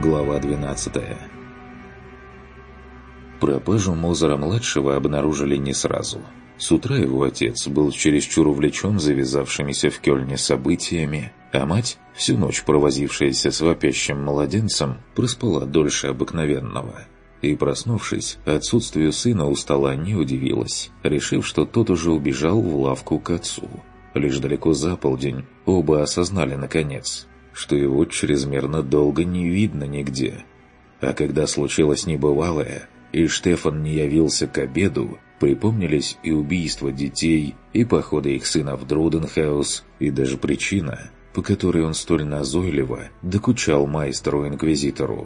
Глава 12. Пропажу Мозера-младшего обнаружили не сразу. С утра его отец был чересчур увлечен завязавшимися в Кёльне событиями, а мать, всю ночь провозившаяся с вопящим младенцем, проспала дольше обыкновенного. И, проснувшись, отсутствию сына у стола не удивилась, решив, что тот уже убежал в лавку к отцу. Лишь далеко за полдень оба осознали, наконец, что его чрезмерно долго не видно нигде. А когда случилось небывалое, и Штефан не явился к обеду, припомнились и убийства детей, и походы их сына в Друденхаус, и даже причина, по которой он столь назойливо докучал майстеру-инквизитору.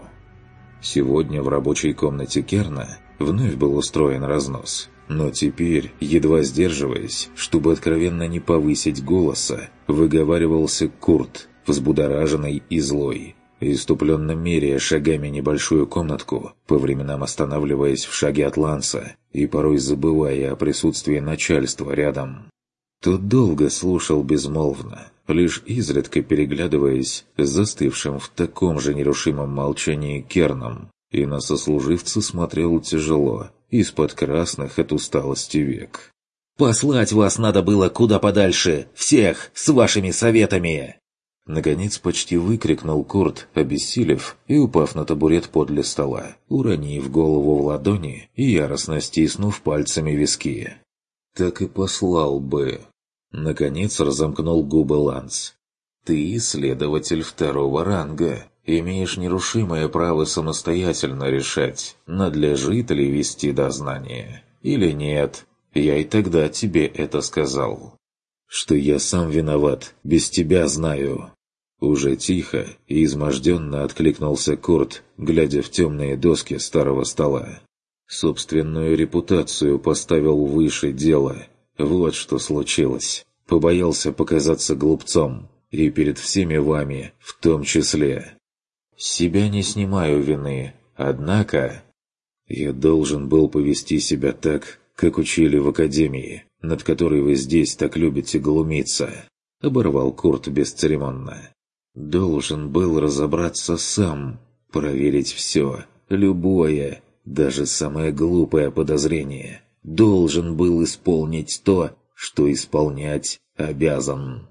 Сегодня в рабочей комнате Керна вновь был устроен разнос. Но теперь, едва сдерживаясь, чтобы откровенно не повысить голоса, выговаривался Курт, взбудораженный и злой, иступленно меряя шагами небольшую комнатку, по временам останавливаясь в шаге от Ланса и порой забывая о присутствии начальства рядом. Тот долго слушал безмолвно, лишь изредка переглядываясь с застывшим в таком же нерушимом молчании Керном, и на сослуживца смотрел тяжело, из-под красных от усталости век. «Послать вас надо было куда подальше, всех, с вашими советами!» Наконец почти выкрикнул Курт, обессилев и упав на табурет подле стола, уронив голову в ладони и яростно стиснув пальцами виски. «Так и послал бы!» Наконец разомкнул губы Ланс. «Ты следователь второго ранга. Имеешь нерушимое право самостоятельно решать, надлежит ли вести дознание или нет. Я и тогда тебе это сказал. Что я сам виноват, без тебя знаю». Уже тихо и изможденно откликнулся Курт, глядя в темные доски старого стола. Собственную репутацию поставил выше дела. Вот что случилось. Побоялся показаться глупцом. И перед всеми вами, в том числе. С себя не снимаю вины, однако... Я должен был повести себя так, как учили в академии, над которой вы здесь так любите глумиться. Оборвал Курт бесцеремонно. Должен был разобраться сам, проверить все, любое, даже самое глупое подозрение. Должен был исполнить то, что исполнять обязан.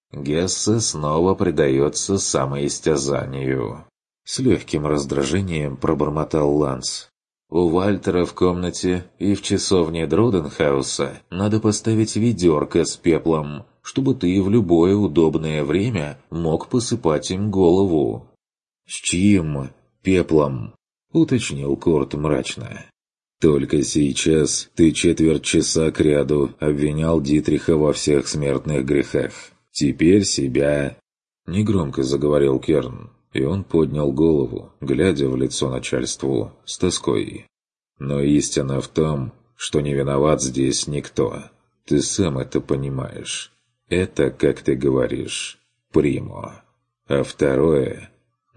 Гессе снова предается самоистязанию. С легким раздражением пробормотал Ланс. У Вальтера в комнате и в часовне Друденхауса надо поставить ведерко с пеплом, чтобы ты в любое удобное время мог посыпать им голову. «С чьим пеплом?» — уточнил Курт мрачно. «Только сейчас ты четверть часа кряду обвинял Дитриха во всех смертных грехах. Теперь себя...» Негромко заговорил Керн, и он поднял голову, глядя в лицо начальству с тоской. «Но истина в том, что не виноват здесь никто. Ты сам это понимаешь. Это, как ты говоришь, примо. А второе...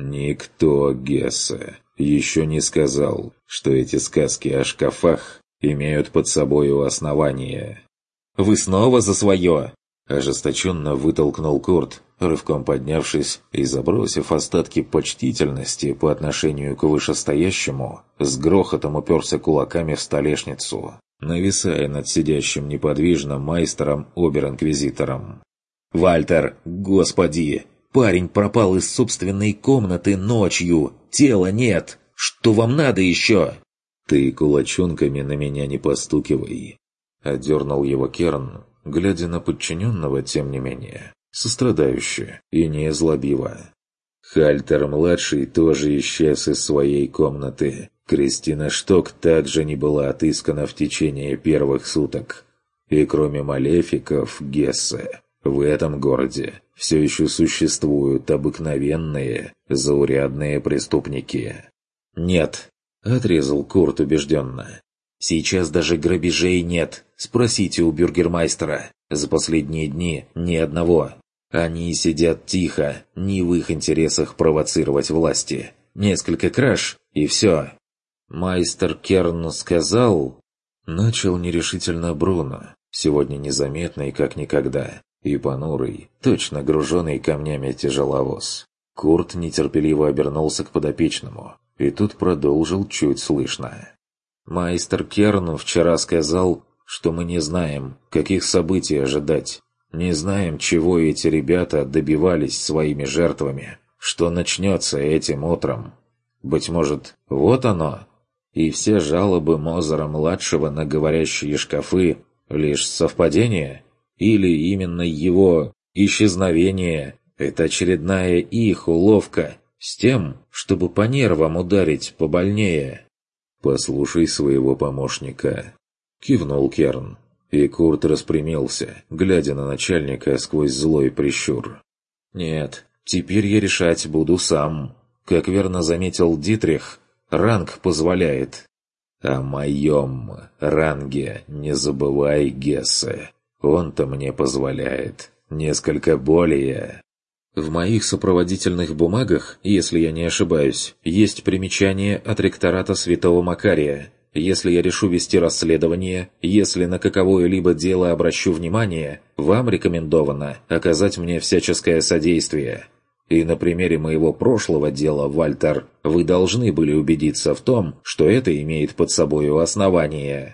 Никто, Гессе, еще не сказал, что эти сказки о шкафах имеют под собою основание». «Вы снова за свое!» Ожесточенно вытолкнул Курт, рывком поднявшись и забросив остатки почтительности по отношению к вышестоящему, с грохотом уперся кулаками в столешницу, нависая над сидящим неподвижно майстером-обер-инквизитором. «Вальтер, господи! Парень пропал из собственной комнаты ночью! Тела нет! Что вам надо еще?» «Ты кулачонками на меня не постукивай!» Одернул его Керн, глядя на подчиненного, тем не менее, сострадающе и незлобиво. Хальтер-младший тоже исчез из своей комнаты. Кристина Шток также не была отыскана в течение первых суток. И кроме малефиков Гессе, в этом городе все еще существуют обыкновенные, заурядные преступники. «Нет», — отрезал Курт убежденно. «Сейчас даже грабежей нет. Спросите у бюргермайстера. За последние дни ни одного. Они сидят тихо, не в их интересах провоцировать власти. Несколько краж, и все». «Майстер Керн сказал...» Начал нерешительно Бруно, сегодня незаметный как никогда, и понурый, точно груженный камнями тяжеловоз. Курт нетерпеливо обернулся к подопечному, и тут продолжил чуть слышно. «Майстер Керн вчера сказал, что мы не знаем, каких событий ожидать. Не знаем, чего эти ребята добивались своими жертвами, что начнется этим утром. Быть может, вот оно? И все жалобы Мозера-младшего на говорящие шкафы — лишь совпадение? Или именно его исчезновение — это очередная их уловка с тем, чтобы по нервам ударить побольнее?» «Послушай своего помощника», — кивнул Керн. И Курт распрямился, глядя на начальника сквозь злой прищур. «Нет, теперь я решать буду сам. Как верно заметил Дитрих, ранг позволяет». «О моем ранге не забывай, Гессе. Он-то мне позволяет. Несколько более». В моих сопроводительных бумагах, если я не ошибаюсь, есть примечание от ректората Святого Макария. Если я решу вести расследование, если на каковое-либо дело обращу внимание, вам рекомендовано оказать мне всяческое содействие. И на примере моего прошлого дела, Вальтер, вы должны были убедиться в том, что это имеет под собою основание».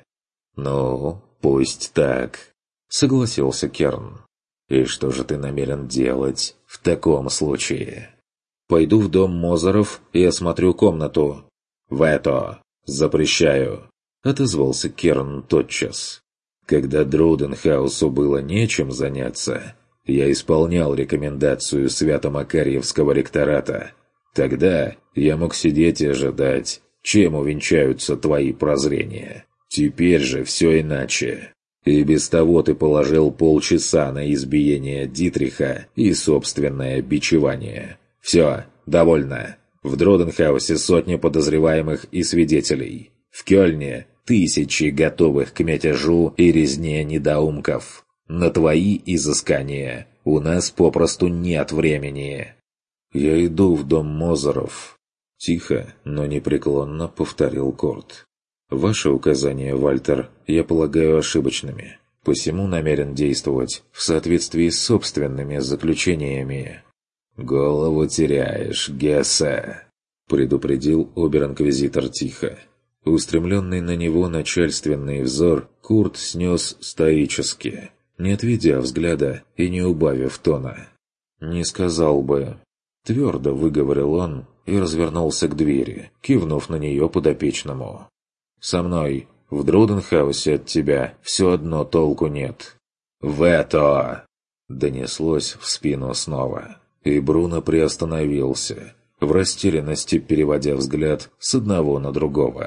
«Ну, пусть так», — согласился Керн. «И что же ты намерен делать в таком случае?» «Пойду в дом Мозеров и осмотрю комнату». «Вето! Запрещаю!» — отозвался Керн тотчас. «Когда Друденхаусу было нечем заняться, я исполнял рекомендацию Свято-Макарьевского ректората. Тогда я мог сидеть и ожидать, чем увенчаются твои прозрения. Теперь же все иначе. И без того ты положил полчаса на избиение Дитриха и собственное бичевание. Все, довольно. В Друденхаусе сотни подозреваемых и свидетелей. В Кёльне тысячи готовых к мятежу и резне недоумков. На твои изыскания у нас попросту нет времени». «Я иду в дом Мозеров», — тихо, но непреклонно повторил Курт. «Ваши указания, Вальтер, я полагаю ошибочными, посему намерен действовать в соответствии с собственными заключениями». «Голову теряешь, Гессе», — предупредил обер-инквизитор тихо. Устремленный на него начальственный взор Курт снес стоически, не отведя взгляда и не убавив тона. «Не сказал бы», — твердо выговорил он и развернулся к двери, кивнув на нее подопечному. «Со мной. В Друденхаусе от тебя все одно толку нет». «Вето!» — донеслось в спину снова. И Бруно приостановился, в растерянности переводя взгляд с одного на другого.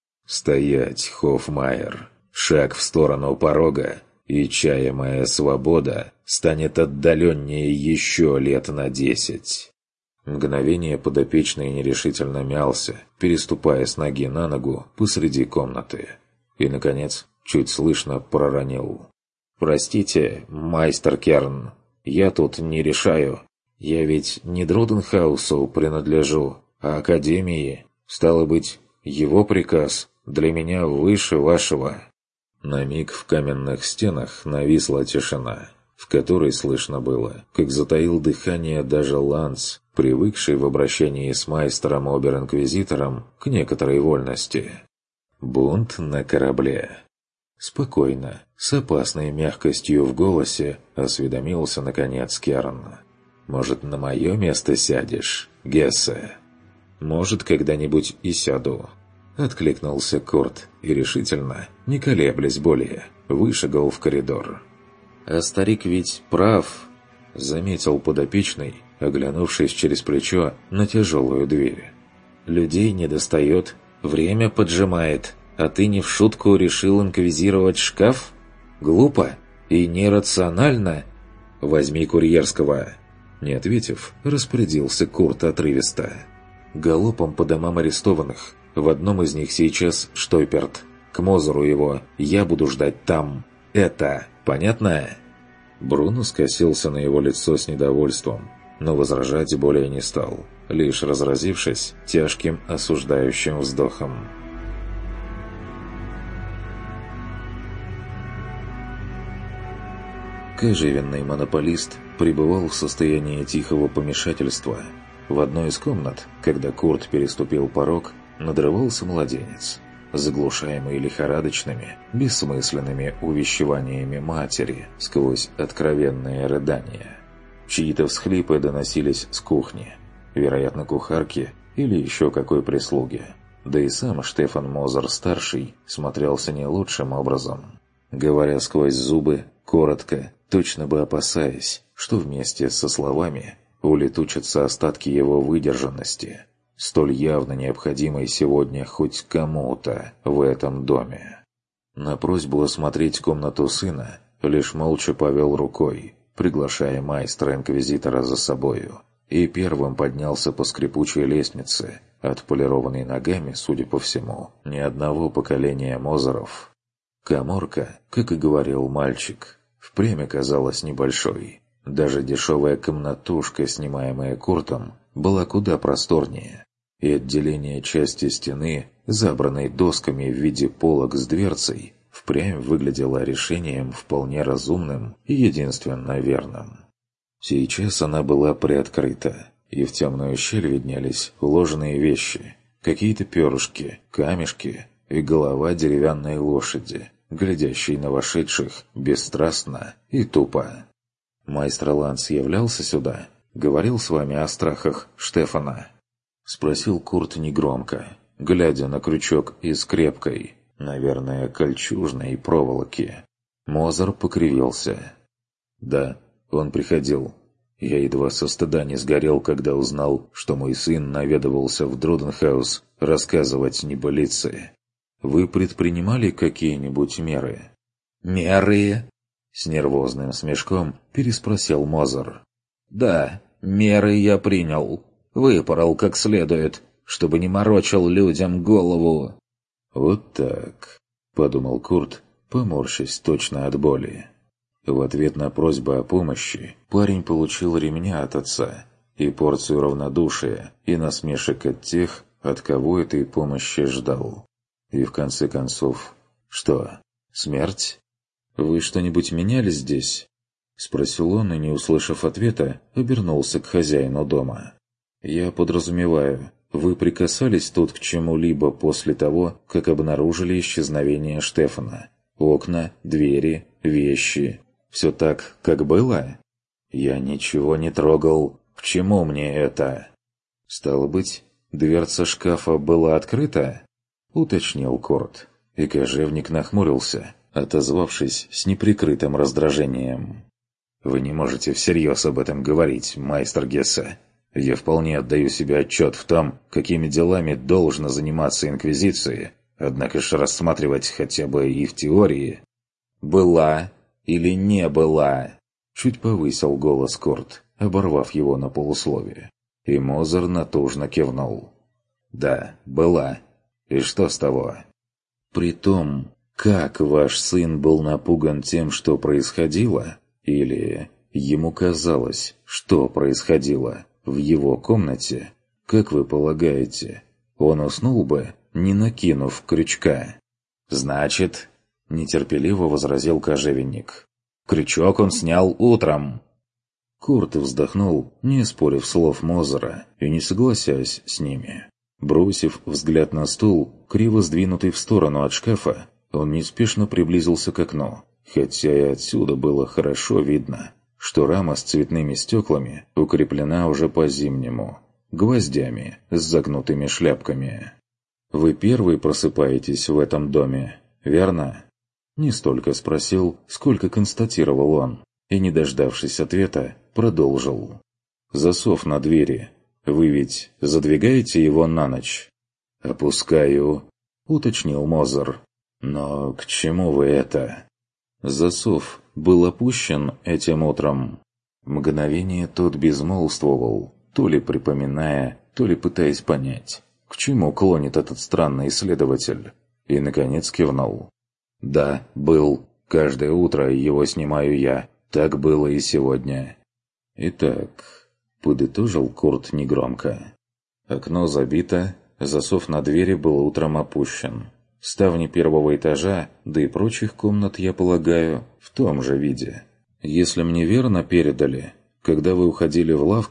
«Стоять, Хофмайер! Шаг в сторону порога, и чаемая свобода станет отдаленнее еще лет на 10. Мгновение подопечный нерешительно мялся, переступая с ноги на ногу посреди комнаты. И, наконец, чуть слышно проронил. «Простите, майстер Керн, я тут не решаю. Я ведь не Друденхаусу принадлежу, а Академии. Стало быть, его приказ для меня выше вашего». На миг в каменных стенах нависла тишина, в которой слышно было, как затаил дыхание даже Ланс, привыкший в обращении с майстером-обер-инквизитором к некоторой вольности. «Бунт на корабле». Спокойно, с опасной мягкостью в голосе, осведомился наконец Керн. «Может, на мое место сядешь, Гессе?» «Может, когда-нибудь и сяду», — откликнулся Курт и решительно, не колеблясь более, вышагал в коридор. «А старик ведь прав», — заметил подопечный, оглянувшись через плечо на тяжелую дверь. «Людей недостает, время поджимает, а ты не в шутку решил инквизировать шкаф? Глупо и нерационально. Возьми курьерского». Не ответив, распорядился Курт отрывисто. «Галопом по домам арестованных. В одном из них сейчас Штойперт. К Мозеру его. Я буду ждать там. Это понятно?» Бруно скосился на его лицо с недовольством, но возражать более не стал, лишь разразившись тяжким осуждающим вздохом. Кожевенный монополист пребывал в состоянии тихого помешательства. В одной из комнат, когда Курт переступил порог, надрывался младенец, заглушаемый лихорадочными, бессмысленными увещеваниями матери сквозь откровенные рыдания. Чьи-то всхлипы доносились с кухни, вероятно, кухарки или еще какой прислуги. Да и сам Штефан Мозер-старший смотрелся не лучшим образом. Говоря сквозь зубы, коротко, точно бы опасаясь, что вместе со словами улетучатся остатки его выдержанности, столь явно необходимой сегодня хоть кому-то в этом доме. На просьбу осмотреть комнату сына лишь молча повел рукой, приглашая майстра-инквизитора за собою, и первым поднялся по скрипучей лестнице, отполированной ногами, судя по всему, ни одного поколения Мозеров. Каморка, как и говорил мальчик, впрямь оказалась небольшой. Даже дешевая комнатушка, снимаемая Куртом, была куда просторнее, и отделение части стены, забранной досками в виде полок с дверцей, впрямь выглядело решением вполне разумным и единственно верным. Сейчас она была приоткрыта, и в темную щель виднелись уложенные вещи, какие-то перышки, камешки и голова деревянной лошади, глядящей на вошедших бесстрастно и тупо. «Майстер Ланс являлся сюда? Говорил с вами о страхах Штефана?» — спросил Курт негромко, глядя на крючок из крепкой, наверное, кольчужной проволоки. Мозер покривился. «Да, он приходил. Я едва со стыда не сгорел, когда узнал, что мой сын наведывался в Друденхаус рассказывать небылицы. Вы предпринимали какие-нибудь меры?» «Меры?» — с нервозным смешком переспросил Мозер. «Да, меры я принял. Выпорол как следует, чтобы не морочил людям голову». «Вот так», — подумал Курт, поморщась точно от боли. В ответ на просьбу о помощи парень получил ремня от отца и порцию равнодушия и насмешек от тех, от кого этой помощи ждал. И в конце концов, что, смерть? «Вы что-нибудь меняли здесь?» — спросил он, и, не услышав ответа, обернулся к хозяину дома. «Я подразумеваю, вы прикасались тут к чему-либо после того, как обнаружили исчезновение Штефана? Окна, двери, вещи. Все так, как было?» «Я ничего не трогал. К чему мне это?» «Стало быть, дверца шкафа была открыта?» — уточнил Курт. И кожевник нахмурился, отозвавшись с неприкрытым раздражением. «Вы не можете всерьез об этом говорить, майстер Гессе. Я вполне отдаю себе отчет в том, какими делами должна заниматься Инквизиция, однако ж рассматривать хотя бы и в теории». «Была или не была?» — чуть повысил голос Курт, оборвав его на полусловие. И Мозер натужно кивнул. «Да, была. И что с того?» «При том, как ваш сын был напуган тем, что происходило, или ему казалось, что происходило в его комнате, как вы полагаете, он уснул бы, не накинув крючка?» «Значит...» — нетерпеливо возразил кожевенник. «Крючок он снял утром». Курт вздохнул, не спорив слов Мозера и не согласясь с ними. Бросив взгляд на стул, криво сдвинутый в сторону от шкафа, он неспешно приблизился к окну, хотя и отсюда было хорошо видно, что рама с цветными стеклами укреплена уже по-зимнему, гвоздями с загнутыми шляпками. «Вы первый просыпаетесь в этом доме, верно?» Не столько спросил, сколько констатировал он, и, не дождавшись ответа, продолжил. «Засов на двери. Вы ведь задвигаете его на ночь?» «Опускаю», — уточнил Мозер. «Но к чему вы это?» Засов был опущен этим утром. Мгновение тот безмолвствовал, то ли припоминая, то ли пытаясь понять, к чему клонит этот странный исследователь, и, наконец, кивнул. «Да, был. Каждое утро его снимаю я. Так было и сегодня». «Итак», — подытожил Курт негромко. «Окно забито, засов на двери был утром опущен. Ставни первого этажа, да и прочих комнат, я полагаю, в том же виде. Если мне верно передали, когда вы уходили в лавку,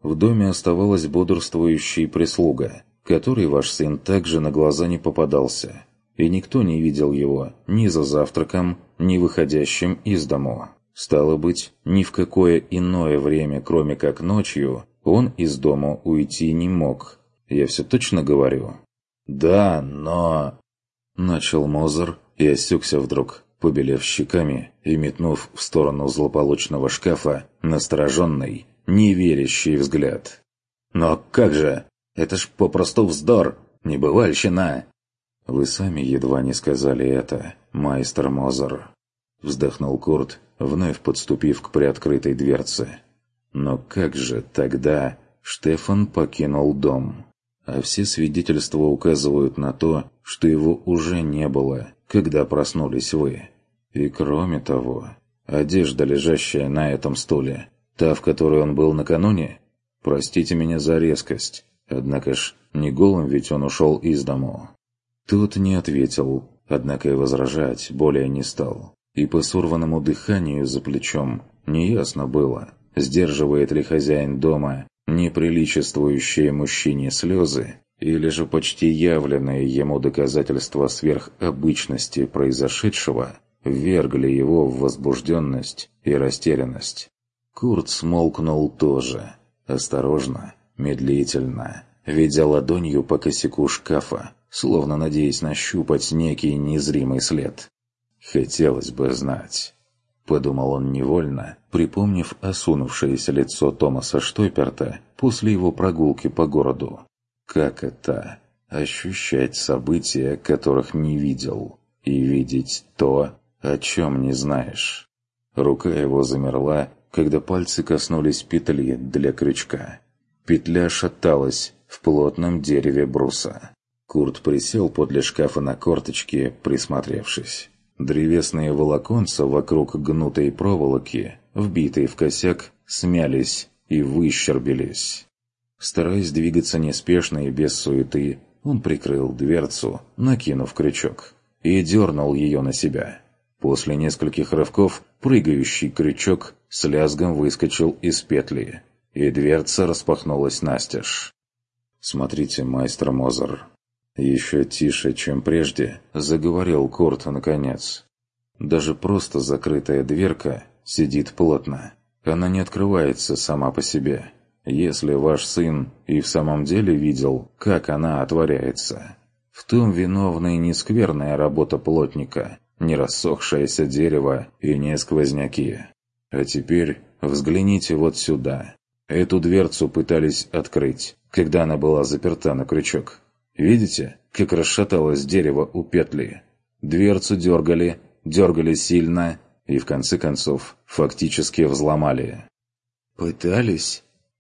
В доме оставалась бодрствующая прислуга, которой ваш сын также на глаза не попадался, и никто не видел его ни за завтраком, ни выходящим из дому. Стало быть, ни в какое иное время, кроме как ночью, он из дома уйти не мог. Я все точно говорю? Да, но... Начал Мозер и осекся вдруг, побелев щеками и метнув в сторону злополучного шкафа настороженный, неверящий взгляд. «Но как же? Это ж попросту вздор! Небывальщина!» «Вы сами едва не сказали это, майстер Мозер», — вздохнул Курт, вновь подступив к приоткрытой дверце. «Но как же тогда Штефан покинул дом? А все свидетельства указывают на то, что его уже не было, когда проснулись вы. И кроме того, одежда, лежащая на этом стуле, та, в которой он был накануне? Простите меня за резкость, однако ж не голым ведь он ушел из дому». Тот не ответил, однако и возражать более не стал. И по сорванному дыханию за плечом неясно было, сдерживает ли хозяин дома неприличествующие мужчине слезы, или же почти явленные ему доказательства сверхобычности произошедшего ввергли его в возбужденность и растерянность. Курт смолкнул тоже, осторожно, медлительно, ведя ладонью по косяку шкафа, словно надеясь нащупать некий незримый след. «Хотелось бы знать», — подумал он невольно, припомнив осунувшееся лицо Томаса Штойперта после его прогулки по городу. «Как это — ощущать события, которых не видел, и видеть то, о чем не знаешь?» Рука его замерла, когда пальцы коснулись петли для крючка. Петля шаталась в плотном дереве бруса. Курт присел подле шкафа на корточки, присмотревшись. Древесные волоконца вокруг гнутой проволоки, вбитые в косяк, смялись и выщербились. Стараясь двигаться неспешно и без суеты, он прикрыл дверцу, накинув крючок, и дернул ее на себя. После нескольких рывков прыгающий крючок с лязгом выскочил из петли, и дверца распахнулась настежь. «Смотрите, майстер Мозер». Еще тише, чем прежде, заговорил Курт наконец. Даже просто закрытая дверка сидит плотно. Она не открывается сама по себе. Если ваш сын и в самом деле видел, как она отворяется, в том виновна и не скверная работа плотника, не рассохшееся дерево и не сквозняки. А теперь взгляните вот сюда. Эту дверцу пытались открыть, когда она была заперта на крючок. Видите, как расшаталось дерево у петли? Дверцу дергали сильно и, в конце концов, фактически взломали. «Пытались?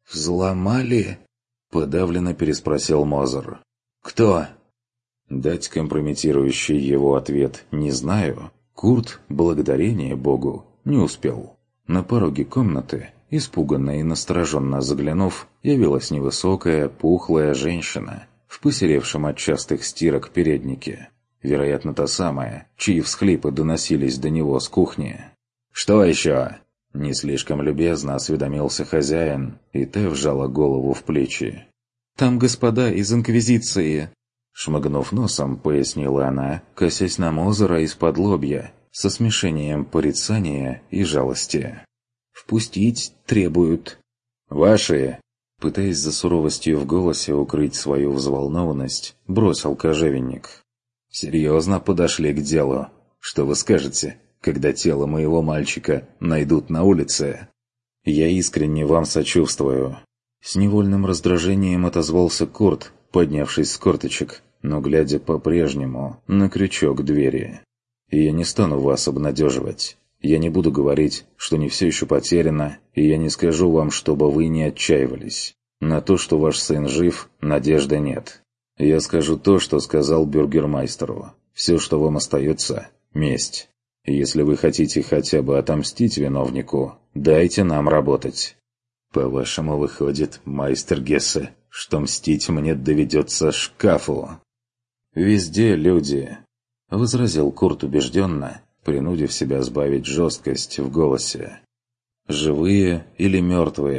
Взломали?» – подавленно переспросил Мозер. «Кто?» Дать компрометирующий его ответ «не знаю» Курт, благодарение Богу, не успел. На пороге комнаты, испуганно и настороженно заглянув, явилась невысокая, пухлая женщина в посеревшем от частых стирок переднике. Вероятно, та самая, чьи всхлипы доносились до него с кухни. «Что еще?» Не слишком любезно осведомился хозяин, и та вжала голову в плечи. «Там господа из Инквизиции!» Шмыгнув носом, пояснила она, косясь на Мозера из-под лобья, со смешением порицания и жалости. «Впустить требуют». «Ваши!» Пытаясь за суровостью в голосе укрыть свою взволнованность, бросил кожевенник. «Серьезно подошли к делу? Что вы скажете, когда тело моего мальчика найдут на улице?» «Я искренне вам сочувствую». С невольным раздражением отозвался Курт, поднявшись с корточек, но глядя по-прежнему на крючок двери. «Я не стану вас обнадеживать. Я не буду говорить, что не все еще потеряно, и я не скажу вам, чтобы вы не отчаивались. На то, что ваш сын жив, надежды нет. Я скажу то, что сказал бюргермайстеру. Все, что вам остается – месть. И если вы хотите хотя бы отомстить виновнику, дайте нам работать». «По-вашему, выходит, майстер Гессе, что мстить мне доведется шкафу?» «Везде люди», – возразил Курт убежденно, принудив себя сбавить жесткость в голосе. «Живые или мертвые,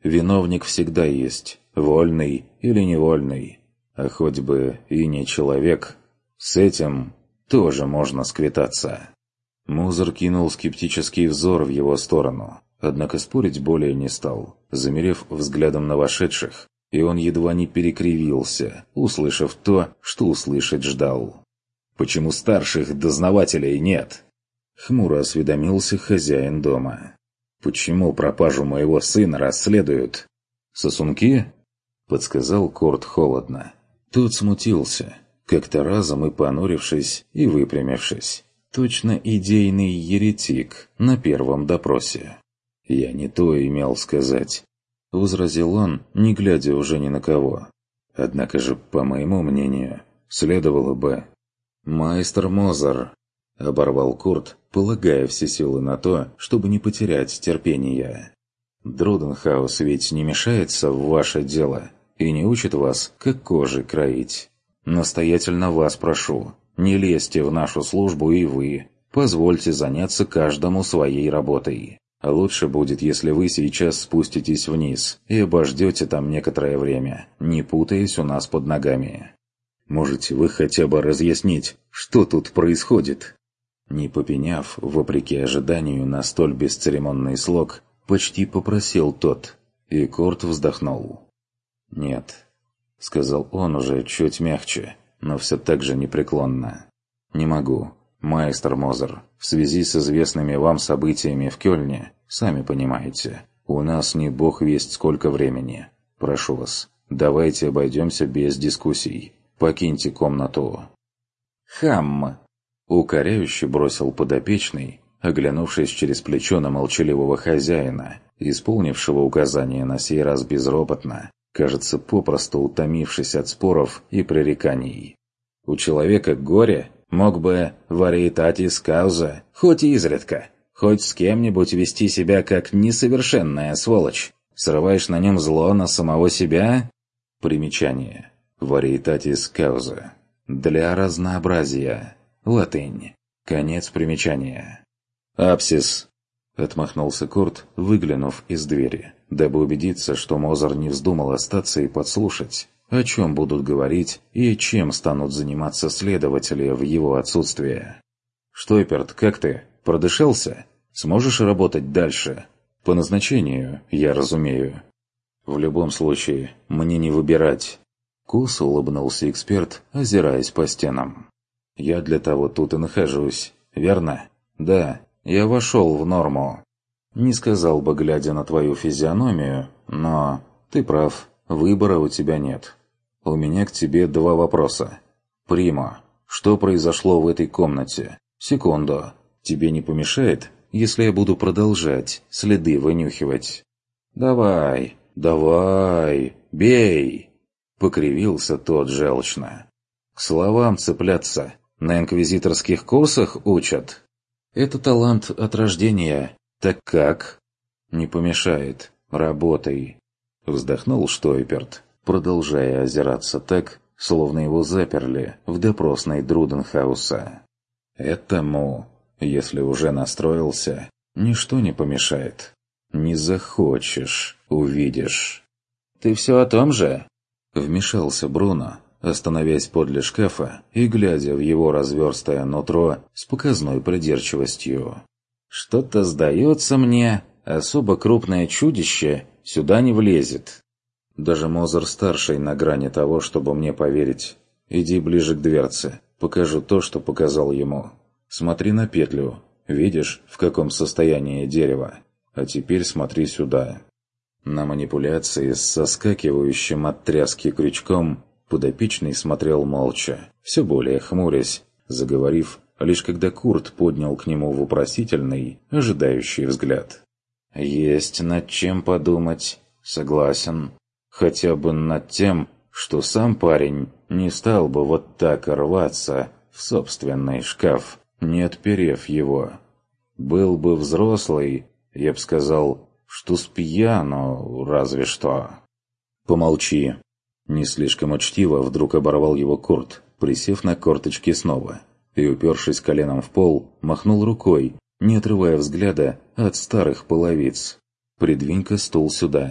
Виновник всегда есть, вольный или невольный. А хоть бы и не человек, с этим тоже можно сквитаться. Мозер кинул скептический взор в его сторону, однако спорить более не стал, замерев взглядом на вошедших, и он едва не перекривился, услышав то, что услышать ждал. «Почему старших дознавателей нет?» — хмуро осведомился хозяин дома. «Почему пропажу моего сына расследуют?» «Сосунки?» — подсказал Корт холодно. Тот смутился, как-то разом и понурившись, и выпрямившись. Точно идейный еретик на первом допросе. «Я не то имел сказать», — возразил он, не глядя уже ни на кого. «Однако же, по моему мнению, следовало бы...» «Майстер Мозер», — оборвал Курт, полагая все силы на то, чтобы не потерять терпения. «Друденхаус ведь не мешается в ваше дело и не учит вас, как кожи кроить. Настоятельно вас прошу, не лезьте в нашу службу и вы. Позвольте заняться каждому своей работой. Лучше будет, если вы сейчас спуститесь вниз и обождете там некоторое время, не путаясь у нас под ногами. Можете вы хотя бы разъяснить, что тут происходит?» Не попеняв, вопреки ожиданию, на столь бесцеремонный слог, почти попросил тот, и Корт вздохнул. «Нет», — сказал он уже чуть мягче, но все так же непреклонно. «Не могу, майстер Мозер, в связи с известными вам событиями в Кёльне, сами понимаете, у нас не бог весть сколько времени. Прошу вас, давайте обойдемся без дискуссий. Покиньте комнату». «Хам!» — укоряюще бросил подопечный, оглянувшись через плечо на молчаливого хозяина, исполнившего указание на сей раз безропотно, кажется, попросту утомившись от споров и пререканий. «У человека горе, мог бы вариетатис кауза, хоть и изредка, хоть с кем-нибудь вести себя как несовершенная сволочь. Срываешь на нем зло на самого себя?» Примечание. Вариетатис кауза. Для разнообразия. Латынь. Конец примечания. «Апсис!» — отмахнулся Корт, выглянув из двери, дабы убедиться, что Мозер не вздумал остаться и подслушать, о чем будут говорить и чем станут заниматься следователи в его отсутствие. «Штойперт, как ты? Продышался? Сможешь работать дальше? По назначению, я разумею». «В любом случае, мне не выбирать». Косо улыбнулся эксперт, озираясь по стенам. «Я для того тут и нахожусь, верно? Да, я вошел в норму. Не сказал бы, глядя на твою физиономию, но ты прав, выбора у тебя нет. У меня к тебе два вопроса. Примо, что произошло в этой комнате? Секунду, тебе не помешает, если я буду продолжать следы вынюхивать?» «Давай, давай, бей!» — покривился тот желчно. «К словам цепляться. На инквизиторских курсах учат. Это талант от рождения. Так как?» «Не помешает. Работай», — вздохнул Штойперт, продолжая озираться так, словно его заперли в допросной Друденхауса. «Этому, если уже настроился, ничто не помешает. Не захочешь — увидишь». «Ты все о том же?» — вмешался Бруно, остановясь подле шкафа и глядя в его разверстое нутро с показной придирчивостью. «Что-то сдается мне, особо крупное чудище сюда не влезет». «Даже Мозер-старший на грани того, чтобы мне поверить. Иди ближе к дверце, покажу то, что показал ему. Смотри на петлю, видишь, в каком состоянии дерево. А теперь смотри сюда». На манипуляции с соскакивающим от тряски крючком подопечный смотрел молча, все более хмурясь, заговорив, лишь когда Курт поднял к нему вопросительный, ожидающий взгляд. «Есть над чем подумать, согласен. Хотя бы над тем, что сам парень не стал бы вот так рваться в собственный шкаф, не отперев его. Был бы взрослый, я б сказал, что с пьяну разве что». «Помолчи». Не слишком учтиво вдруг оборвал его Курт, присев на корточки снова, и, упершись коленом в пол, махнул рукой, не отрывая взгляда от старых половиц. «Придвинь-ка стул сюда.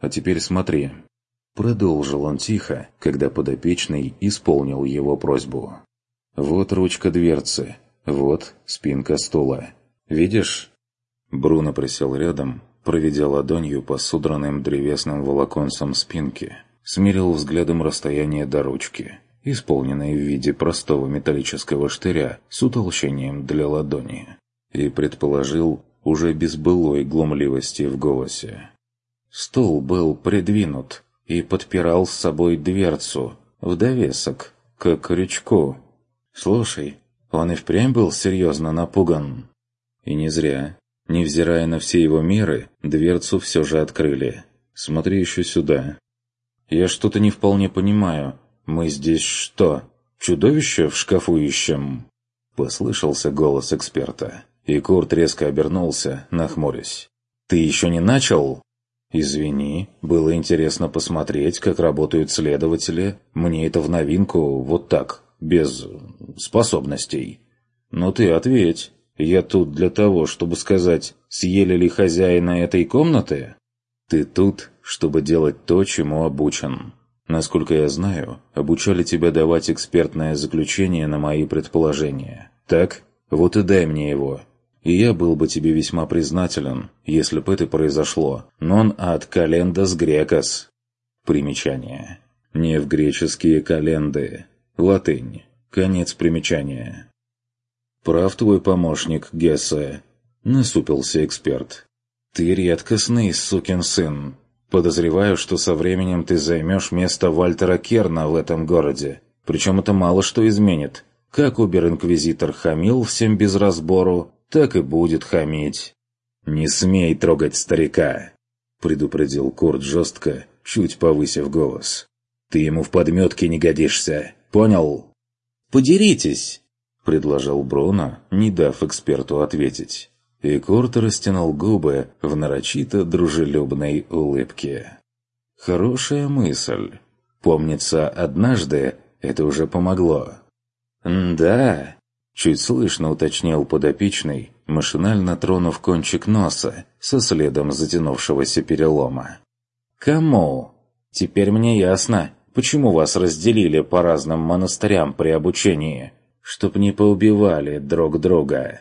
А теперь смотри». Продолжил он тихо, когда подопечный исполнил его просьбу. «Вот ручка дверцы, вот спинка стула. Видишь?» Бруно присел рядом, проведя ладонью по содранным древесным волоконцам спинки, смерил взглядом расстояние до ручки, исполненной в виде простого металлического штыря с утолщением для ладони, и предположил уже без былой глумливости в голосе. Стол был придвинут и подпирал с собой дверцу, в довесок, к крючку. «Слушай, он и впрямь был серьезно напуган». И не зря. Невзирая на все его меры, дверцу все же открыли. «Смотри еще сюда». «Я что-то не вполне понимаю. Мы здесь что, чудовище в шкафу ищем?» Послышался голос эксперта, и Курт резко обернулся, нахмурясь. «Ты еще не начал?» «Извини, было интересно посмотреть, как работают следователи. Мне это в новинку, вот так, без способностей. Но ты ответь, я тут для того, чтобы сказать, съели ли хозяина этой комнаты? Ты тут, чтобы делать то, чему обучен. Насколько я знаю, обучали тебя давать экспертное заключение на мои предположения. Так? Вот и дай мне его. И я был бы тебе весьма признателен, если бы это произошло. Non ad calendas grecas». Примечание. Не в греческие календы. Латынь. Конец примечания. «Прав твой помощник, Гессе», — насупился эксперт. «Ты редкостный сукин сын. Подозреваю, что со временем ты займешь место Вальтера Керна в этом городе. Причем это мало что изменит. Как обер-инквизитор хамил всем без разбору, так и будет хамить». «Не смей трогать старика», — предупредил Курт жестко, чуть повысив голос. «Ты ему в подметке не годишься, понял?» «Подеритесь», — предложил Бруно, не дав эксперту ответить. И Курт растянул губы в нарочито дружелюбной улыбке. «Хорошая мысль. Помнится, однажды это уже помогло». «Да», — чуть слышно уточнил подопечный, машинально тронув кончик носа со следом затянувшегося перелома. «Кому? Теперь мне ясно, почему вас разделили по разным монастырям при обучении, чтоб не поубивали друг друга».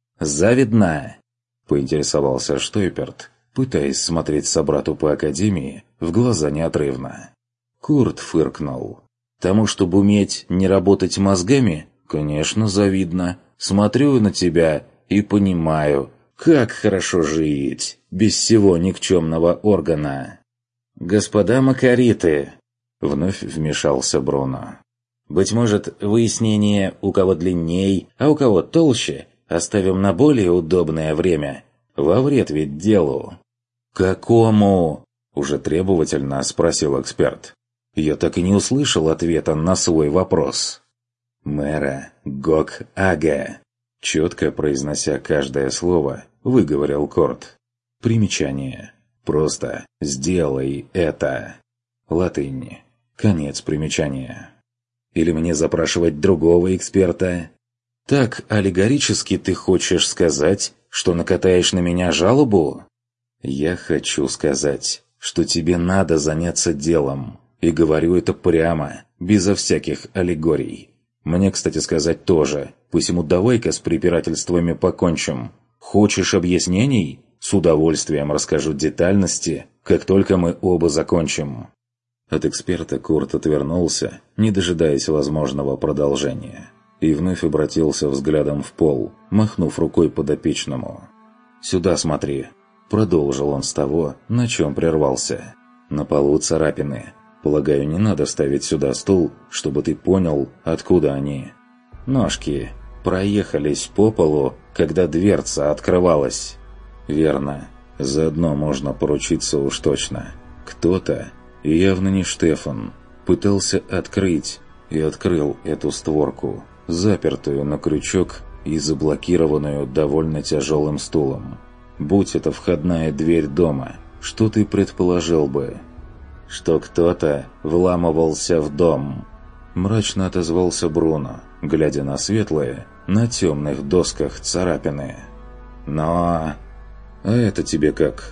«Завидно?» — поинтересовался Штойперт, пытаясь смотреть собрату по академии в глаза неотрывно. Курт фыркнул. «Тому, чтобы уметь не работать мозгами, конечно, завидно. Смотрю на тебя и понимаю, как хорошо жить без всего никчемного органа». «Господа макариты!» — вновь вмешался Бруно. «Быть может, выяснение, у кого длинней, а у кого толще, оставим на более удобное время. Во вред ведь делу». «Какому?» — уже требовательно спросил эксперт. Я так и не услышал ответа на свой вопрос. «Мэра Гок Ага», — четко произнося каждое слово, выговорил Курт. Примечание. Просто «сделай это». Латынь. Конец примечания. Или мне запрашивать другого эксперта? Так аллегорически ты хочешь сказать, что накатаешь на меня жалобу? Я хочу сказать, что тебе надо заняться делом. И говорю это прямо, безо всяких аллегорий. Мне, кстати сказать, тоже. Посему давай-ка с препирательствами покончим. Хочешь объяснений? С удовольствием расскажу детальности, как только мы оба закончим». От эксперта Курт отвернулся, не дожидаясь возможного продолжения, и вновь обратился взглядом в пол, махнув рукой подопечному. «Сюда смотри», — продолжил он с того, на чем прервался. «На полу царапины. Полагаю, не надо ставить сюда стул, чтобы ты понял, откуда они. Ножки проехались по полу, когда дверца открывалась». «Верно. Заодно можно поручиться уж точно. Кто-то, и явно не Штефан, пытался открыть и открыл эту створку, запертую на крючок и заблокированную довольно тяжелым стулом. Будь это входная дверь дома, что ты предположил бы?» «Что кто-то вламывался в дом», — мрачно отозвался Бруно, глядя на светлые, на темных досках царапины. «Но...» «А это тебе как?»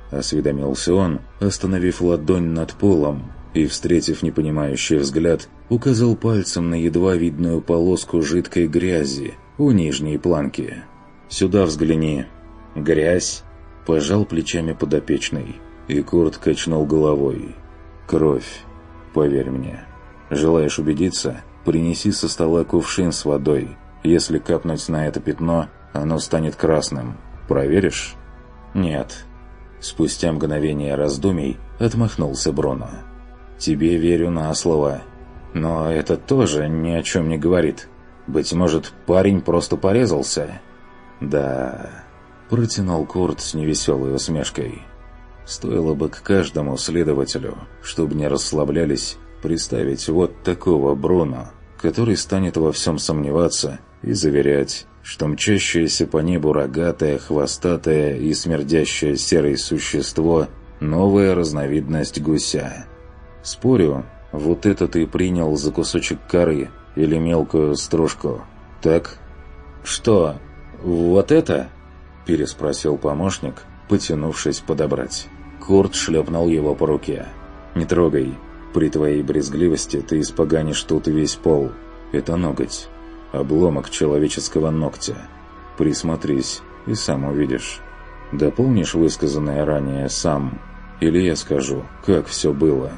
– осведомился он, остановив ладонь над полом и, встретив непонимающий взгляд, указал пальцем на едва видную полоску жидкой грязи у нижней планки. «Сюда взгляни». «Грязь?» – пожал плечами подопечный, и Курт качнул головой. «Кровь, поверь мне. Желаешь убедиться? Принеси со стола кувшин с водой. Если капнуть на это пятно, оно станет красным. Проверишь?» «Нет». Спустя мгновение раздумий отмахнулся Бруно. «Тебе верю на слово. Но это тоже ни о чем не говорит. Быть может, парень просто порезался?» «Да...» – протянул Курт с невеселой усмешкой. «Стоило бы к каждому следователю, чтобы не расслаблялись, представить вот такого Бруно, который станет во всем сомневаться и заверять, что мчащееся по небу рогатое, хвостатое и смердящее серое существо – новая разновидность гуся. Спорю, вот это ты принял за кусочек коры или мелкую стружку, так?» «Что, вот это?» – переспросил помощник, потянувшись подобрать. Курт шлепнул его по руке. «Не трогай. При твоей брезгливости ты испоганишь тут весь пол. Это ноготь. Обломок человеческого ногтя. Присмотрись, и сам увидишь. Дополнишь высказанное ранее сам, или я скажу, как все было?»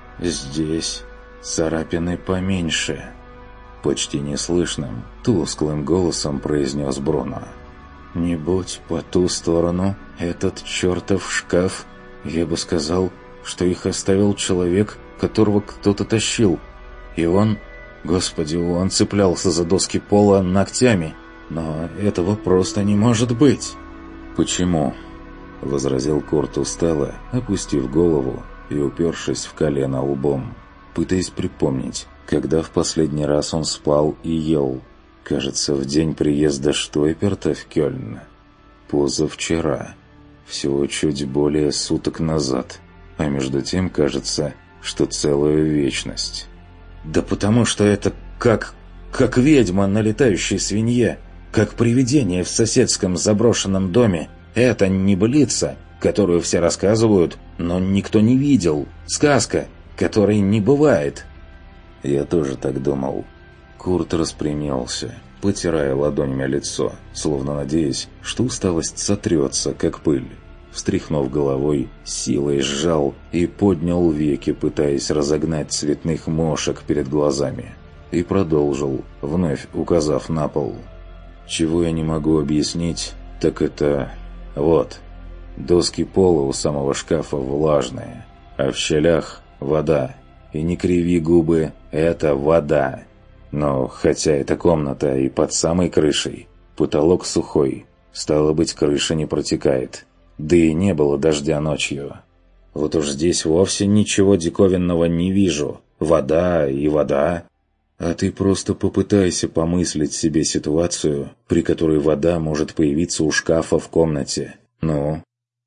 «Здесь царапины поменьше», — почти неслышным, тусклым голосом произнес Бруно. «Не будь по ту сторону этот чертов шкаф, я бы сказал, что их оставил человек, которого кто-то тащил. И он, господи, он цеплялся за доски пола ногтями. Но этого просто не может быть». «Почему?» — возразил Курт устало, опустив голову и упершись в колено лбом, пытаясь припомнить, когда в последний раз он спал и ел. Кажется, в день приезда Штойперта в Кёльн. Позавчера. Всего чуть более суток назад. А между тем, кажется, что целую вечность. «Да потому что это как ведьма на летающей свинье, как привидение в соседском заброшенном доме. Это небылица, которую все рассказывают, но никто не видел. Сказка, которой не бывает». «Я тоже так думал». Курт распрямился, потирая ладонями лицо, словно надеясь, что усталость сотрется, как пыль. Встряхнув головой, силой сжал и поднял веки, пытаясь разогнать цветных мошек перед глазами. И продолжил, вновь указав на пол. «Чего я не могу объяснить, так это... вот. Доски пола у самого шкафа влажные, а в щелях вода. И не криви губы, это вода. Но хотя эта комната и под самой крышей, потолок сухой, стало быть, крыша не протекает. Да и не было дождя ночью. Вот уж здесь вовсе ничего диковинного не вижу. Вода и вода. А ты просто попытайся помыслить себе ситуацию, при которой вода может появиться у шкафа в комнате. «Ну?»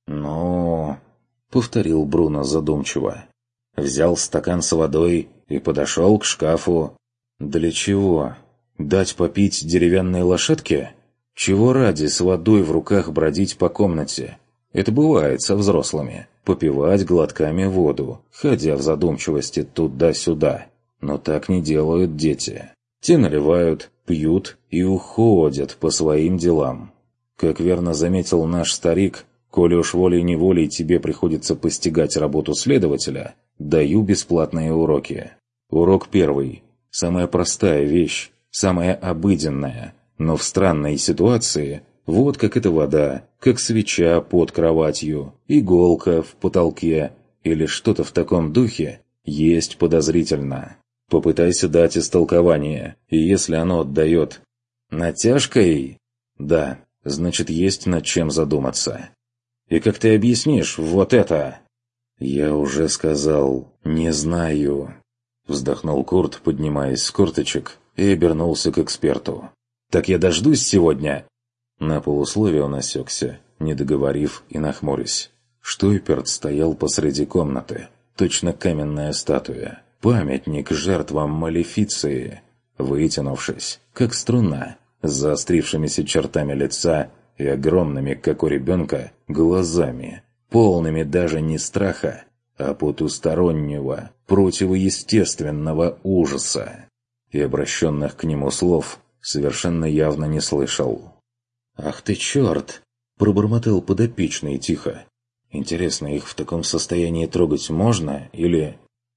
— повторил Бруно задумчиво. Взял стакан с водой и подошел к шкафу. «Для чего? Дать попить деревянной лошадке? Чего ради с водой в руках бродить по комнате? Это бывает со взрослыми. Попивать глотками воду, ходя в задумчивости туда-сюда. Но так не делают дети. Те наливают, пьют и уходят по своим делам. Как верно заметил наш старик, коли уж волей-неволей тебе приходится постигать работу следователя, даю бесплатные уроки. Урок первый. Самая простая вещь, самая обыденная, но в странной ситуации, вот как эта вода, как свеча под кроватью, иголка в потолке или что-то в таком духе, есть подозрительно. Попытайся дать истолкование, и если оно отдает натяжкой, да, значит есть над чем задуматься. И как ты объяснишь вот это? Я уже сказал, не знаю. Вздохнул Курт, поднимаясь с корточек, и обернулся к эксперту. «Так я дождусь сегодня?» На полусловие он осекся, не договорив и нахмурясь. Штойперт стоял посреди комнаты, точно каменная статуя, памятник жертвам малефиции, вытянувшись, как струна, с заострившимися чертами лица и огромными, как у ребенка, глазами, полными даже не страха, а потустороннего, противоестественного ужаса. И обращенных к нему слов совершенно явно не слышал. «Ах ты черт!» – пробормотал подопечный тихо. «Интересно, их в таком состоянии трогать можно или...»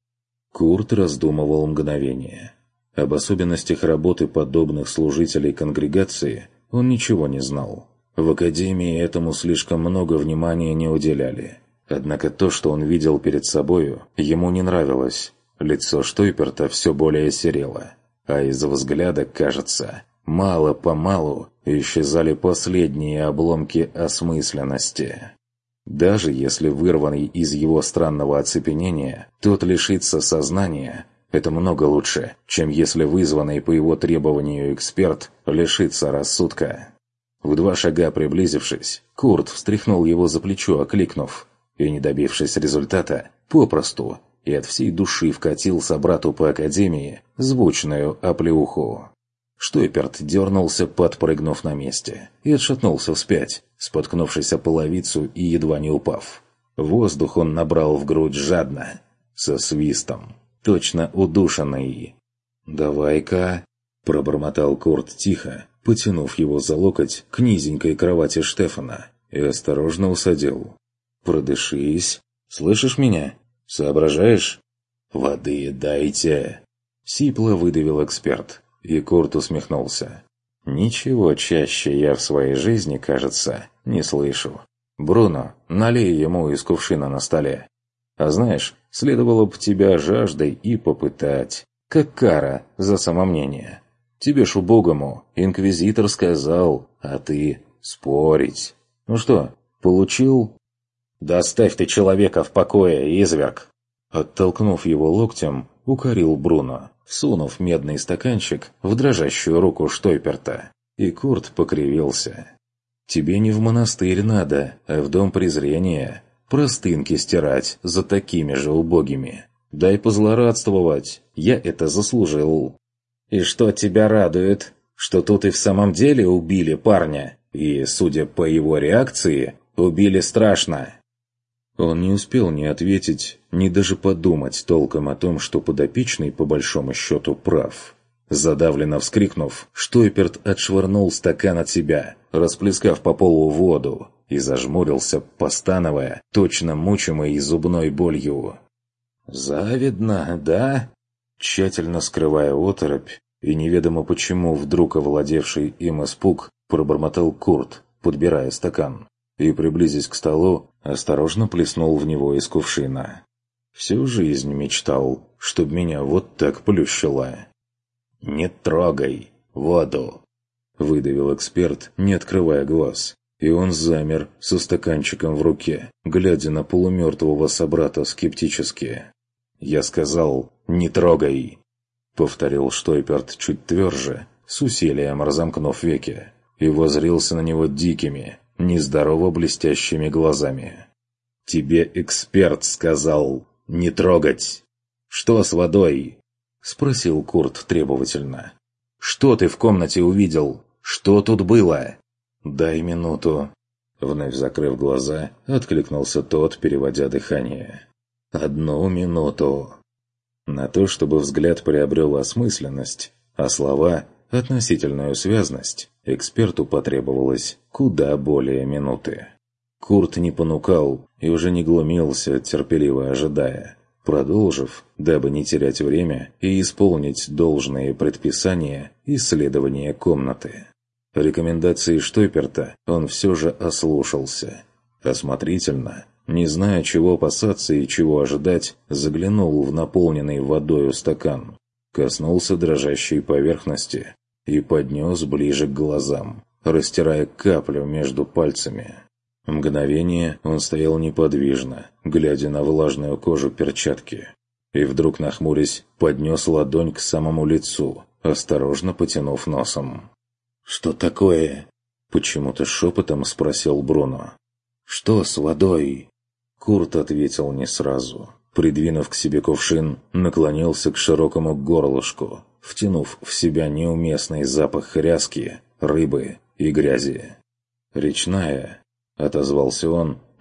Курт раздумывал мгновение. Об особенностях работы подобных служителей конгрегации он ничего не знал. В академии этому слишком много внимания не уделяли. Однако то, что он видел перед собою, ему не нравилось. Лицо Штойперта все более серело, а из взгляда, кажется, мало-помалу исчезали последние обломки осмысленности. Даже если вырванный из его странного оцепенения, тот лишится сознания, это много лучше, чем если вызванный по его требованию эксперт лишится рассудка. В 2 шага приблизившись, Курт встряхнул его за плечо, окликнув, и, не добившись результата, попросту и от всей души вкатил собрату по академии звучную оплеуху. Штойперт дернулся, подпрыгнув на месте, и отшатнулся вспять, споткнувшись о половицу и едва не упав. Воздух он набрал в грудь жадно, со свистом, точно удушенный. «Давай-ка», — пробормотал Курт тихо, потянув его за локоть к низенькой кровати Штефана, и осторожно усадил. «Продышись. Слышишь меня? Соображаешь?» «Воды дайте!» — сипло выдавил эксперт, и Курт усмехнулся. «Ничего чаще я в своей жизни, кажется, не слышу. Бруно, налей ему из кувшина на столе. А знаешь, следовало бы тебя жаждой и попытать, как кара за самомнение. Тебе ж убогому инквизитор сказал, а ты спорить. Ну что, получил?» «Да оставь ты человека в покое, изверг!» Оттолкнув его локтем, укорил Бруно, всунув медный стаканчик в дрожащую руку Штойперта. И Курт покривился. «Тебе не в монастырь надо, а в дом презрения. Простынки стирать за такими же убогими. Дай позлорадствовать, я это заслужил». «И что тебя радует? Что тут и в самом деле убили парня? И, судя по его реакции, убили страшно?» Он не успел ни ответить, ни даже подумать толком о том, что подопечный по большому счету прав. Задавленно вскрикнув, Штойперт отшвырнул стакан от себя, расплескав по полу воду, и зажмурился, постановая, точно мучимый зубной болью. «Завидно, да?» Тщательно скрывая оторопь, и неведомо почему вдруг овладевший им испуг, пробормотал Курт, подбирая стакан, и, приблизясь к столу, осторожно плеснул в него из кувшина. «Всю жизнь мечтал, чтоб меня вот так плющило». «Не трогай воду!» — выдавил эксперт, не открывая глаз. И он замер со стаканчиком в руке, глядя на полумертвого собрата скептически. «Я сказал, не трогай!» — повторил Штойперт чуть тверже, с усилием разомкнув веки, и воззрился на него дикими, нездорово блестящими глазами. «Тебе эксперт сказал не трогать! Что с водой?» — спросил Курт требовательно. «Что ты в комнате увидел? Что тут было?» «Дай минуту». Вновь закрыв глаза, откликнулся тот, переводя дыхание. «1 минуту». На то, чтобы взгляд приобрел осмысленность, а слова — относительную связность, эксперту потребовалось куда более минуты. Курт не понукал и уже не глумился, терпеливо ожидая. Продолжив, дабы не терять время и исполнить должные предписания исследования комнаты. Рекомендации Штойперта он все же ослушался. Осмотрительно, не зная, чего опасаться и чего ожидать, заглянул в наполненный водою стакан, коснулся дрожащей поверхности и поднес ближе к глазам, растирая каплю между пальцами. Мгновение он стоял неподвижно, глядя на влажную кожу перчатки, и вдруг, нахмурясь, поднес ладонь к самому лицу, осторожно потянув носом. «Что такое?» — почему-то шепотом спросил Бруно. «Что с водой?» Курт ответил не сразу. Придвинув к себе кувшин, наклонился к широкому горлышку, втянув в себя неуместный запах ряски, рыбы и грязи. «Речная», — отозвался он,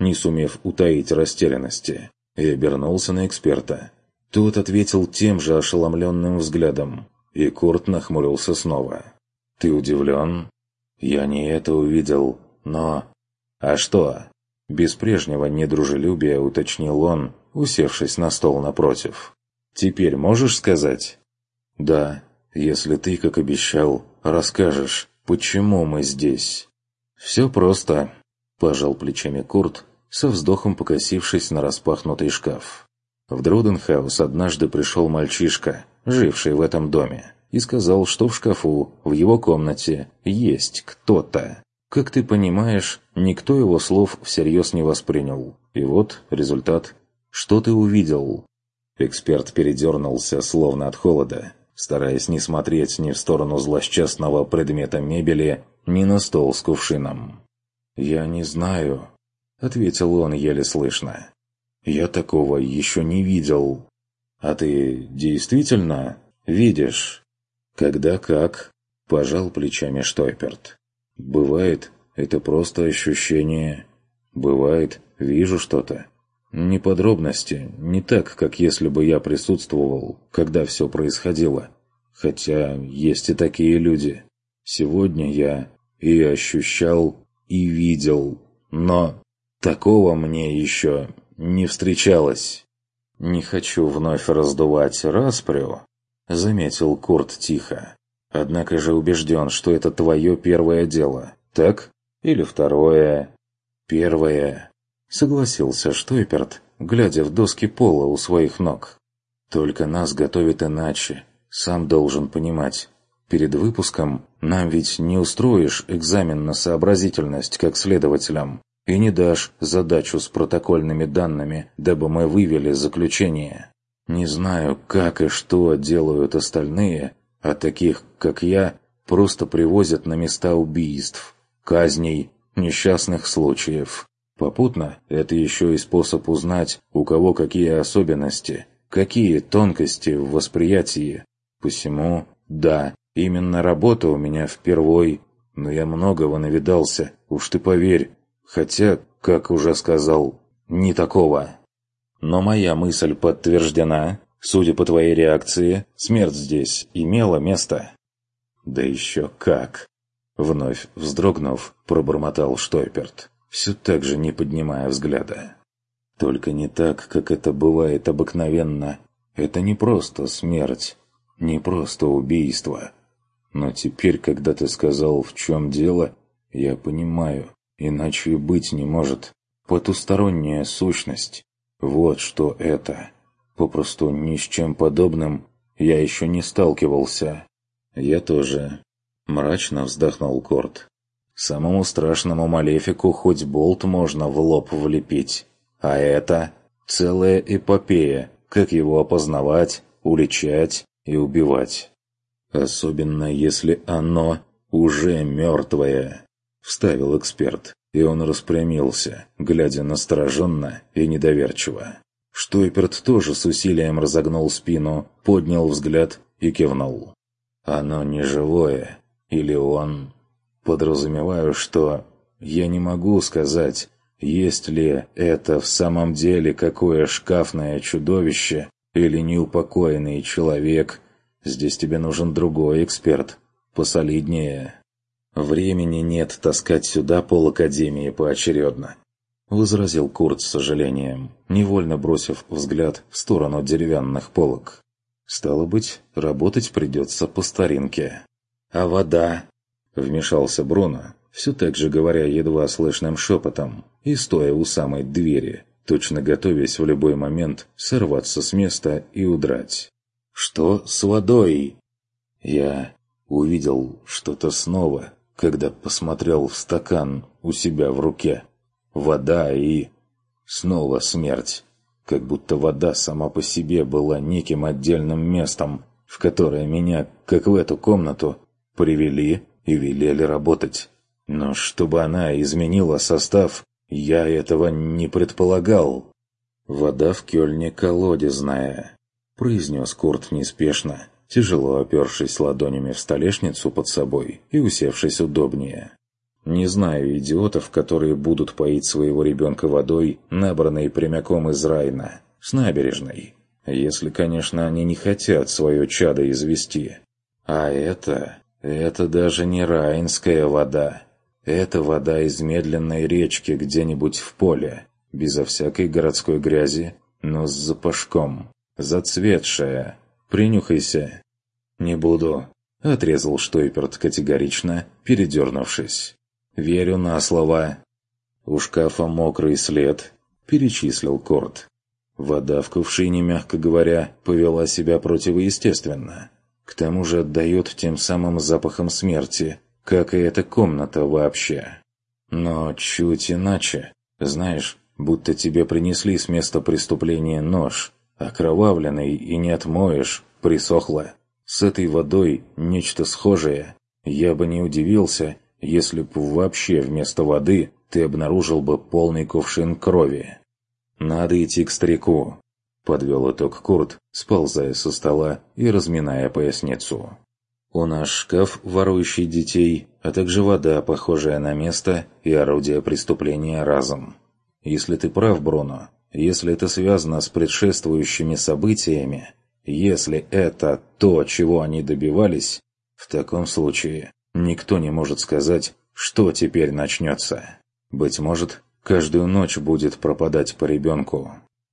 не сумев утаить растерянности, и обернулся на эксперта. Тот ответил тем же ошеломленным взглядом, и Курт нахмурился снова. «Ты удивлен?» «Я не это увидел, но...» «А что?» Без прежнего недружелюбия уточнил он, усевшись на стол напротив. «Теперь можешь сказать?» «Да, если ты, как обещал, расскажешь, почему мы здесь». «Все просто», – пожал плечами Курт, со вздохом покосившись на распахнутый шкаф. В Дроденхаус однажды пришел мальчишка, живший в этом доме, и сказал, что в шкафу, в его комнате, есть кто-то. Как ты понимаешь, никто его слов всерьез не воспринял. И вот результат. Что ты увидел? Эксперт передернулся, словно от холода, стараясь не смотреть ни в сторону злосчастного предмета мебели, ни на стол с кувшином. «Я не знаю», — ответил он еле слышно. «Я такого еще не видел». «А ты действительно видишь?» «Когда как?» – пожал плечами Штойперт. «Бывает, это просто ощущение. Бывает, вижу что-то. Не подробности, не так, как если бы я присутствовал, когда все происходило. Хотя есть и такие люди. Сегодня я и ощущал, и видел, но такого мне еще не встречалось». «Не хочу вновь раздувать распрю», — заметил Курт тихо. «Однако же убежден, что это твое первое дело, так? Или второе?» «Первое», — согласился Штойперт, глядя в доски пола у своих ног. «Только нас готовят иначе, сам должен понимать. Перед выпуском нам ведь не устроишь экзамен на сообразительность как следователям и не дашь задачу с протокольными данными, дабы мы вывели заключение. Не знаю, как и что делают остальные, а таких, как я, просто привозят на места убийств, казней, несчастных случаев. Попутно это еще и способ узнать, у кого какие особенности, какие тонкости в восприятии. Посему, да, именно работа у меня впервой, но я многого навидался, уж ты поверь. Хотя, как уже сказал, не такого. Но моя мысль подтверждена. Судя по твоей реакции, смерть здесь имела место. Да еще как! Вновь вздрогнув, пробормотал Штойперт, все так же не поднимая взгляда. Только не так, как это бывает обыкновенно. Это не просто смерть, не просто убийство. Но теперь, когда ты сказал, в чем дело, я понимаю. Иначе и быть не может. Потусторонняя сущность. Вот что это. Попросту ни с чем подобным я еще не сталкивался. Я тоже. Мрачно вздохнул Курт. Самому страшному малефику хоть болт можно в лоб влепить. А это целая эпопея, как его опознавать, уличать и убивать. Особенно если оно уже мертвое. Вставил эксперт, и он распрямился, глядя настороженно и недоверчиво. Штойперт тоже с усилием разогнул спину, поднял взгляд и кивнул. «Оно не живое, или он...» «Подразумеваю, что... Я не могу сказать, есть ли это в самом деле какое шкафное чудовище или неупокоенный человек. Здесь тебе нужен другой эксперт, посолиднее». «Времени нет таскать сюда полакадемии поочередно», — возразил Курт с сожалением, невольно бросив взгляд в сторону деревянных полок. «Стало быть, работать придется по старинке». «А вода?» — вмешался Бруно, все так же говоря едва слышным шепотом и стоя у самой двери, точно готовясь в любой момент сорваться с места и удрать. «Что с водой?» «Я увидел что-то снова, когда посмотрел в стакан у себя в руке. Вода и... снова смерть. Как будто вода сама по себе была неким отдельным местом, в которое меня, как в эту комнату, привели и велели работать. Но чтобы она изменила состав, я этого не предполагал». «Вода в Кёльне колодезная», — произнес Курт неспешно, тяжело опершись ладонями в столешницу под собой и усевшись удобнее. Не знаю идиотов, которые будут поить своего ребенка водой, набранной прямиком из Райна, с набережной. Если, конечно, они не хотят свое чадо извести. А это даже не райнская вода. Это вода из медленной речки где-нибудь в поле, безо всякой городской грязи, но с запашком, зацветшая. Принюхайся. «Не буду», — отрезал Штойперт категорично, передернувшись. «Верю на слово». «У шкафа мокрый след», — перечислил Корт. Вода в кувшине, мягко говоря, повела себя противоестественно. К тому же отдает тем самым запахом смерти, как и эта комната вообще. Но чуть иначе. Знаешь, будто тебе принесли с места преступления нож, окровавленный и не отмоешь, присохло. С этой водой нечто схожее. Я бы не удивился, если б вообще вместо воды ты обнаружил бы полный кувшин крови. «Надо идти к старику», — подвел итог Курт, сползая со стола и разминая поясницу. «У нас шкаф, ворующий детей, а также вода, похожая на место и орудие преступления разом. Если ты прав, Бруно, если это связано с предшествующими событиями, если это то, чего они добивались, в таком случае никто не может сказать, что теперь начнется. Быть может, каждую ночь будет пропадать по ребенку.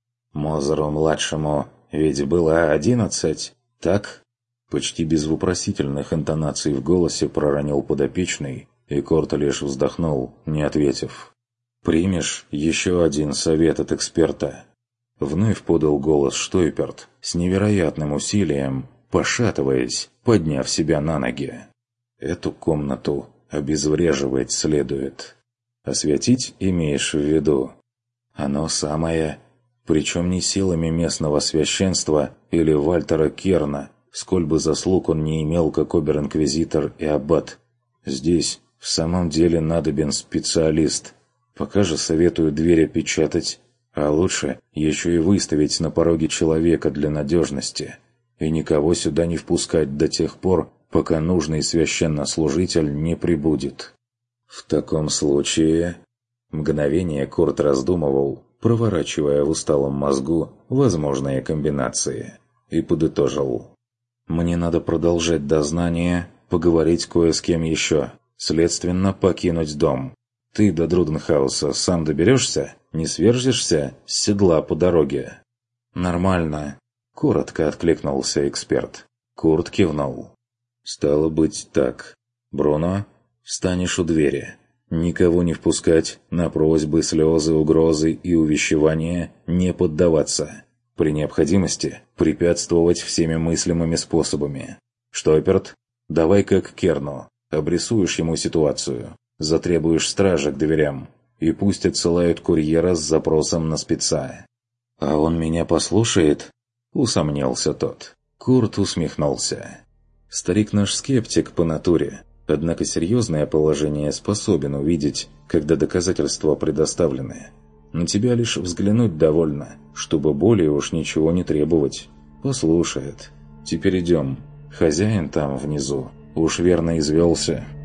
Мозеру-младшему ведь было 11, так?» Почти без вопросительных интонаций в голосе проронил подопечный, и Корт лишь вздохнул, не ответив. «Примешь еще один совет от эксперта?» Вновь подал голос Штойперт, с невероятным усилием, пошатываясь, подняв себя на ноги. «Эту комнату обезвреживать следует. Осветить имеешь в виду? Оно самое, причем не силами местного священства или Вальтера Керна, сколь бы заслуг он не имел как обер-инквизитор и аббат. Здесь в самом деле надобен специалист. Пока же советую дверь опечатать, а лучше еще и выставить на пороге человека для надежности, и никого сюда не впускать до тех пор, пока нужный священнослужитель не прибудет. В таком случае...» Мгновение Корт раздумывал, проворачивая в усталом мозгу возможные комбинации, и подытожил. «Мне надо продолжать дознание, поговорить кое с кем еще, следственно, покинуть дом. Ты до Друденхауса сам доберешься? Не свержешься с седла по дороге?» «Нормально», — коротко откликнулся эксперт. Курт кивнул. «Стало быть так. Бруно, встанешь у двери. Никого не впускать, на просьбы, слезы, угрозы и увещевания не поддаваться. При необходимости препятствовать всеми мыслимыми способами. Штойперт, давай как Керну, обрисуешь ему ситуацию, затребуешь стража к дверям, и пусть отсылают курьера с запросом на спеца». «А он меня послушает?» — усомнился тот. Курт усмехнулся. «Старик наш скептик по натуре, однако серьезное положение способен увидеть, когда доказательства предоставлены. На тебя лишь взглянуть довольно, чтобы более уж ничего не требовать. Послушает. Теперь идем. Хозяин там внизу уж верно извелся».